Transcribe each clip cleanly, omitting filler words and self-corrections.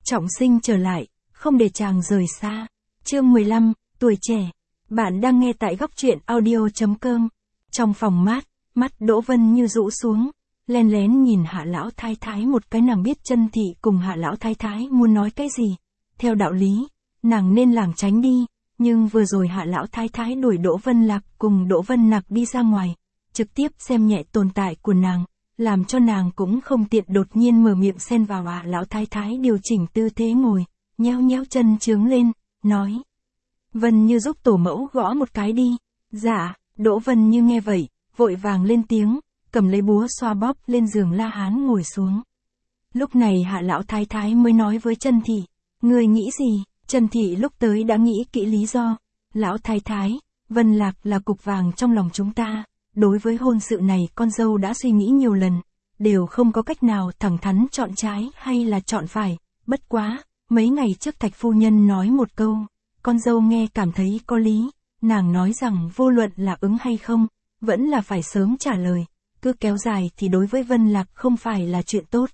trọng sinh trở lại, không để chàng rời xa. Chương 15, tuổi trẻ. Bạn đang nghe tại góc truyện audio.com. Trong phòng mát, mắt Đỗ Vân Như rũ xuống, len lén nhìn Hạ lão thái thái một cái. Nàng biết Chân Thị cùng Hạ lão thái thái muốn nói cái gì. Theo đạo lý, nàng nên lảng tránh đi, nhưng vừa rồi Hạ lão thái thái đuổi Đỗ Vân Lạc cùng Đỗ Vân Nặc đi ra ngoài, trực tiếp xem nhẹ tồn tại của nàng, làm cho nàng cũng không tiện đột nhiên mở miệng xen vào. Hạ lão thái thái điều chỉnh tư thế ngồi, nheo nheo chân trướng lên, nói: Vân Như giúp tổ mẫu gõ một cái đi. Dạ. Đỗ Vân Như nghe vậy, vội vàng lên tiếng, cầm lấy búa xoa bóp lên giường La Hán ngồi xuống. Lúc này Hạ lão thái thái mới nói với Chân Thị: Ngươi nghĩ gì? Chân Thị lúc tới đã nghĩ kỹ lý do. Lão thái thái, Vân Lạc là cục vàng trong lòng chúng ta. Đối với hôn sự này con dâu đã suy nghĩ nhiều lần, đều không có cách nào thẳng thắn chọn trái hay là chọn phải. Bất quá, mấy ngày trước Thạch phu nhân nói một câu, con dâu nghe cảm thấy có lý. Nàng nói rằng vô luận là ứng hay không, vẫn là phải sớm trả lời. Cứ kéo dài thì đối với Vân Lạc không phải là chuyện tốt.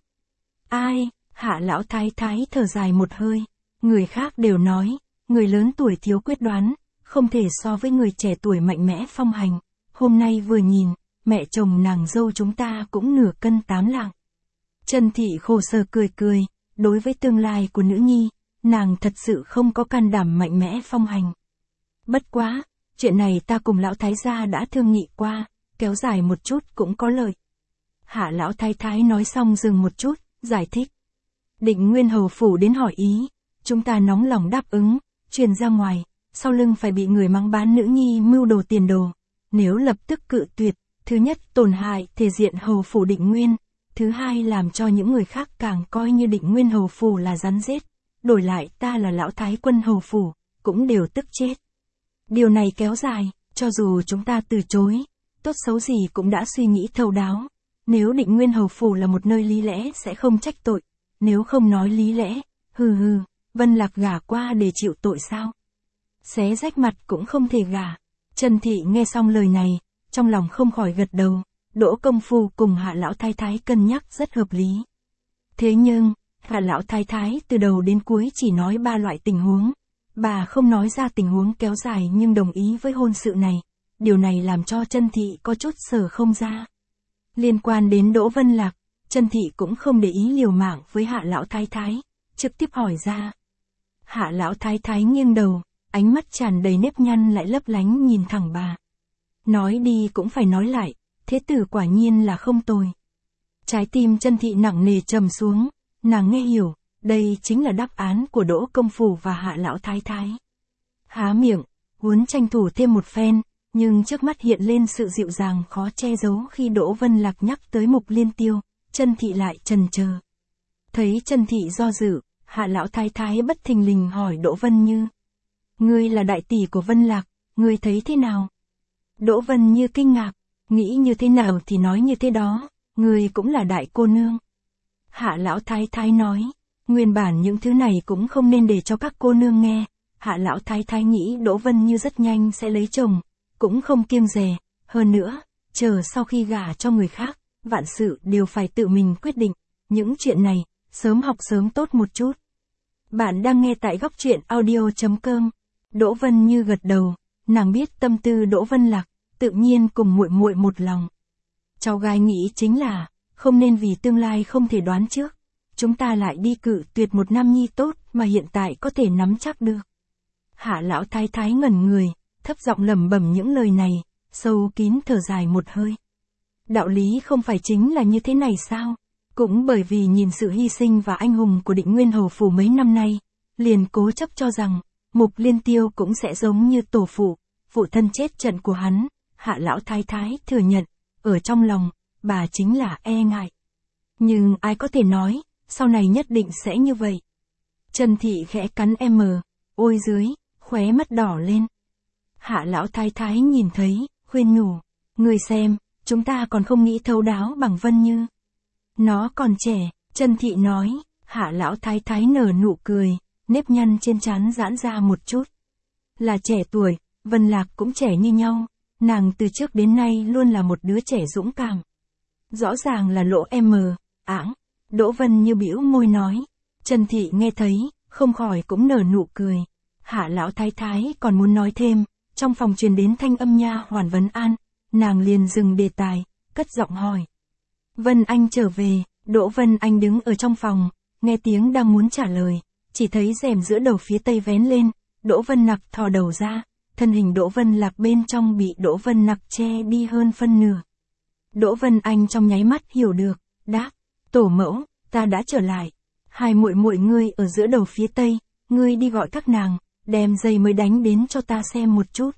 Ai? Hạ lão thái thái thở dài một hơi. Người khác đều nói, người lớn tuổi thiếu quyết đoán, không thể so với người trẻ tuổi mạnh mẽ phong hành. Hôm nay vừa nhìn, mẹ chồng nàng dâu chúng ta cũng nửa cân 8 lạng. Chân Thị khổ sở cười cười, đối với tương lai của nữ nhi, nàng thật sự không có can đảm mạnh mẽ phong hành. Bất quá, chuyện này ta cùng lão thái gia đã thương nghị qua, kéo dài một chút cũng có lợi. Hạ lão thái thái nói xong dừng một chút, giải thích. Định Nguyên hầu phủ đến hỏi ý, chúng ta nóng lòng đáp ứng, truyền ra ngoài, sau lưng phải bị người mắng bán nữ nhi mưu đồ tiền đồ. Nếu lập tức cự tuyệt, thứ nhất tổn hại thể diện hầu phủ Định Nguyên, thứ hai làm cho những người khác càng coi như Định Nguyên hầu phủ là rắn rết, đổi lại ta là lão thái quân hầu phủ, cũng đều tức chết. Điều này kéo dài, cho dù chúng ta từ chối, tốt xấu gì cũng đã suy nghĩ thấu đáo. Nếu Định Nguyên hầu phủ là một nơi lý lẽ sẽ không trách tội, nếu không nói lý lẽ, Vân Lạc gả qua để chịu tội sao? Xé rách mặt cũng không thể gả. Chân Thị nghe xong lời này, trong lòng không khỏi gật đầu. Đỗ công phu cùng Hạ lão thái thái cân nhắc rất hợp lý. Thế nhưng, Hạ lão thái thái từ đầu đến cuối chỉ nói 3 loại tình huống. Bà không nói ra tình huống kéo dài nhưng đồng ý với hôn sự này. Điều này làm cho Chân Thị có chút sở không ra. Liên quan đến Đỗ Vân Lạc, Chân Thị cũng không để ý liều mạng với Hạ lão thái thái, trực tiếp hỏi ra. Hạ lão thái thái nghiêng đầu, ánh mắt tràn đầy nếp nhăn lại lấp lánh nhìn thẳng bà. Nói đi cũng phải nói lại, thế tử quả nhiên là không tồi. Trái tim Chân Thị nặng nề trầm xuống, nàng nghe hiểu, đây chính là đáp án của Đỗ công phủ và Hạ lão thái thái. Há miệng, muốn tranh thủ thêm một phen, nhưng trước mắt hiện lên sự dịu dàng khó che giấu khi Đỗ Vân Lạc nhắc tới Mục Liên Tiêu, Chân Thị lại chần chờ. Thấy Chân Thị do dự, Hạ lão thái thái bất thình lình hỏi Đỗ Vân Như. Ngươi là đại tỷ của Vân Lạc, ngươi thấy thế nào? Đỗ Vân Như kinh ngạc, nghĩ như thế nào thì nói như thế đó, ngươi cũng là đại cô nương. Hạ lão thái thái nói, nguyên bản những thứ này cũng không nên để cho các cô nương nghe. Hạ lão thái thái nghĩ Đỗ Vân Như rất nhanh sẽ lấy chồng, cũng không kiêng dè, hơn nữa, chờ sau khi gả cho người khác, vạn sự đều phải tự mình quyết định, những chuyện này, sớm học sớm tốt một chút. Bạn đang nghe tại góc truyện audio.com. Đỗ Vân Như gật đầu, nàng biết tâm tư Đỗ Vân Lạc, tự nhiên cùng muội muội một lòng. Cháu gái nghĩ chính là, không nên vì tương lai không thể đoán trước, chúng ta lại đi cự tuyệt một nam nhi tốt mà hiện tại có thể nắm chắc được. Hạ lão thái thái ngẩn người, thấp giọng lẩm bẩm những lời này, sâu kín thở dài một hơi. Đạo lý không phải chính là như thế này sao? Cũng bởi vì nhìn sự hy sinh và anh hùng của Định Nguyên hầu phủ mấy năm nay, liền cố chấp cho rằng, Mục Liên Tiêu cũng sẽ giống như tổ phụ thân chết trận của hắn. Hạ lão thái thái thừa nhận, ở trong lòng, bà chính là e ngại. Nhưng ai có thể nói, sau này nhất định sẽ như vậy. Chân Thị khẽ cắn ôi dưới, khóe mắt đỏ lên. Hạ lão thái thái nhìn thấy, khuyên nhủ, người xem, chúng ta còn không nghĩ thấu đáo bằng Vân Như. Nó còn trẻ, Chân Thị nói. Hạ lão thái thái nở nụ cười, nếp nhăn trên trán giãn ra một chút. Là trẻ tuổi, Vân Lạc cũng trẻ như nhau, nàng từ trước đến nay luôn là một đứa trẻ dũng cảm. Rõ ràng là lỗ ảng. Đỗ Vân Như bĩu môi nói, Trần Thị nghe thấy, không khỏi cũng nở nụ cười. Hạ lão thái thái còn muốn nói thêm, trong phòng truyền đến thanh âm nha hoàn vấn an, nàng liền dừng đề tài, cất giọng hỏi. Vân Anh trở về, Đỗ Vân Anh đứng ở trong phòng, nghe tiếng đang muốn trả lời, chỉ thấy rèm giữa đầu phía tây vén lên, Đỗ Vân Nặc thò đầu ra, thân hình Đỗ Vân Lạc bên trong bị Đỗ Vân Nặc che đi hơn phân nửa. Đỗ Vân Anh trong nháy mắt hiểu được, đáp, tổ mẫu, ta đã trở lại. Hai muội muội ngươi ở giữa đầu phía tây, ngươi đi gọi các nàng, đem dây mới đánh đến cho ta xem một chút.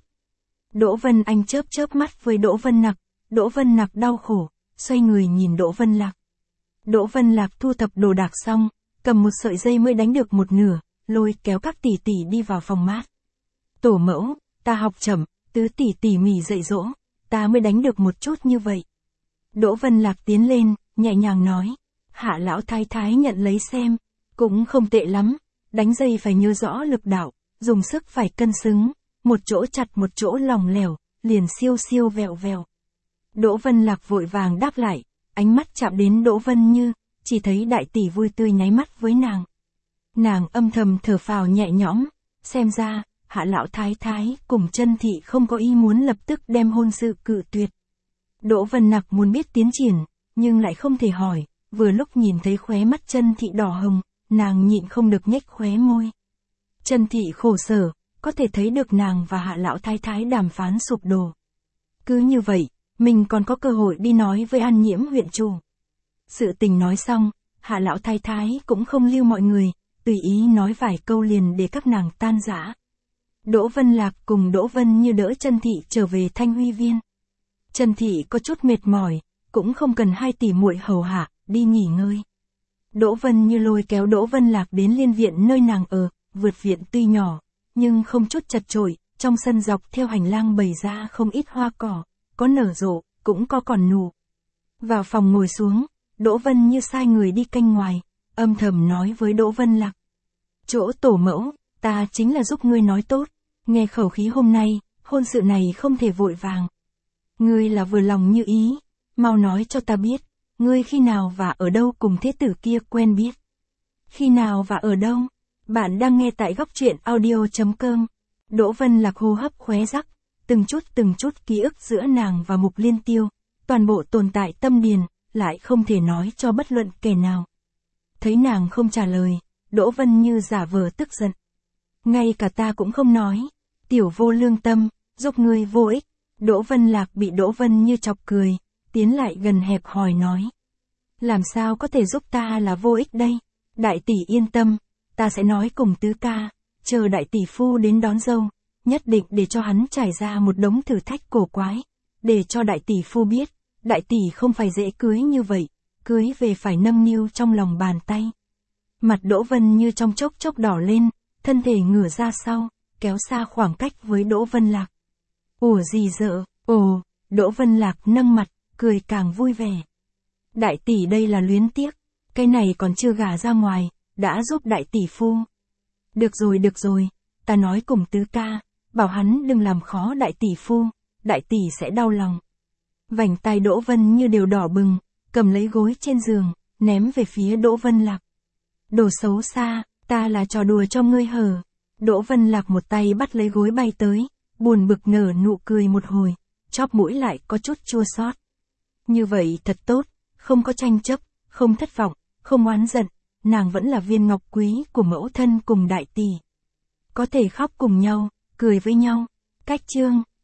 Đỗ Vân Anh chớp chớp mắt với Đỗ Vân Nặc, Đỗ Vân Nặc đau khổ, xoay người nhìn Đỗ Vân Lạc. Đỗ Vân Lạc thu thập đồ đạc xong, cầm một sợi dây mới đánh được một nửa, lôi kéo các tỷ tỷ đi vào phòng mát. Tổ mẫu, ta học chậm, tứ tỷ tỉ mỉ dạy dỗ, ta mới đánh được một chút như vậy. Đỗ Vân Lạc tiến lên, nhẹ nhàng nói, Hạ lão thái thái nhận lấy xem, cũng không tệ lắm, đánh dây phải nhớ rõ lực đạo, dùng sức phải cân xứng, một chỗ chặt một chỗ lỏng lẻo, liền siêu siêu vẹo vẹo. Đỗ Vân Lạc vội vàng đáp lại, ánh mắt chạm đến Đỗ Vân Như, chỉ thấy đại tỷ vui tươi nháy mắt với nàng. Nàng âm thầm thở phào nhẹ nhõm, xem ra, Hạ lão thái thái cùng Trân Thị không có ý muốn lập tức đem hôn sự cự tuyệt. Đỗ Vân Nặc muốn biết tiến triển, nhưng lại không thể hỏi, vừa lúc nhìn thấy khóe mắt Trân Thị đỏ hồng, nàng nhịn không được nhếch khóe môi. Trân Thị khổ sở, có thể thấy được nàng và Hạ lão thái thái đàm phán sụp đổ. Cứ như vậy, mình còn có cơ hội đi nói với An Nhiễm huyện chủ. Sự tình nói xong, Hạ lão thái thái cũng không lưu mọi người, tùy ý nói vài câu liền để các nàng tan rã. Đỗ Vân Lạc cùng Đỗ Vân Như đỡ Trân Thị trở về Thanh Huy Viên. Trân Thị có chút mệt mỏi, cũng không cần hai tỷ muội hầu hạ, đi nghỉ ngơi. Đỗ Vân Như lôi kéo Đỗ Vân Lạc đến liên viện nơi nàng ở, vượt viện tuy nhỏ, nhưng không chút chật chội, trong sân dọc theo hành lang bày ra không ít hoa cỏ, có nở rộ, cũng có còn nụ. Vào phòng ngồi xuống, Đỗ Vân Như sai người đi canh ngoài, âm thầm nói với Đỗ Vân Lạc. Chỗ tổ mẫu, ta chính là giúp ngươi nói tốt, nghe khẩu khí hôm nay, hôn sự này không thể vội vàng. Ngươi là vừa lòng như ý, mau nói cho ta biết, ngươi khi nào và ở đâu cùng thế tử kia quen biết. Khi nào và ở đâu? Bạn đang nghe tại góc truyện audio.com. Đỗ Vân Lạc hô hấp khóe rắc, từng chút ký ức giữa nàng và Mục Liên Tiêu, toàn bộ tồn tại tâm điền, lại không thể nói cho bất luận kẻ nào. Thấy nàng không trả lời, Đỗ Vân Như giả vờ tức giận. Ngay cả ta cũng không nói, tiểu vô lương tâm, giúp ngươi vô ích. Đỗ Vân Lạc bị Đỗ Vân Như chọc cười, tiến lại gần hẹp hòi nói. Làm sao có thể giúp ta là vô ích đây? Đại tỷ yên tâm, ta sẽ nói cùng tứ ca, chờ đại tỷ phu đến đón dâu, nhất định để cho hắn trải ra một đống thử thách cổ quái, để cho đại tỷ phu biết, đại tỷ không phải dễ cưới như vậy, cưới về phải nâng niu trong lòng bàn tay. Mặt Đỗ Vân Như trong chốc chốc đỏ lên, thân thể ngửa ra sau, kéo xa khoảng cách với Đỗ Vân Lạc. Ủa gì dợ, ồ, Đỗ Vân Lạc nâng mặt, cười càng vui vẻ. Đại tỷ đây là luyến tiếc, cái này còn chưa gả ra ngoài, đã giúp đại tỷ phu. Được rồi, ta nói cùng tứ ca, bảo hắn đừng làm khó đại tỷ phu, đại tỷ sẽ đau lòng. Vành tai Đỗ Vân Như đều đỏ bừng, cầm lấy gối trên giường, ném về phía Đỗ Vân Lạc. Đồ xấu xa, ta là trò đùa cho ngươi hở. Đỗ Vân Lạc một tay bắt lấy gối bay tới, buồn bực nở nụ cười một hồi, chóp mũi lại có chút chua xót. Như vậy thật tốt, không có tranh chấp, không thất vọng, không oán giận, nàng vẫn là viên ngọc quý của mẫu thân cùng đại tỷ. Có thể khóc cùng nhau, cười với nhau. Cách chương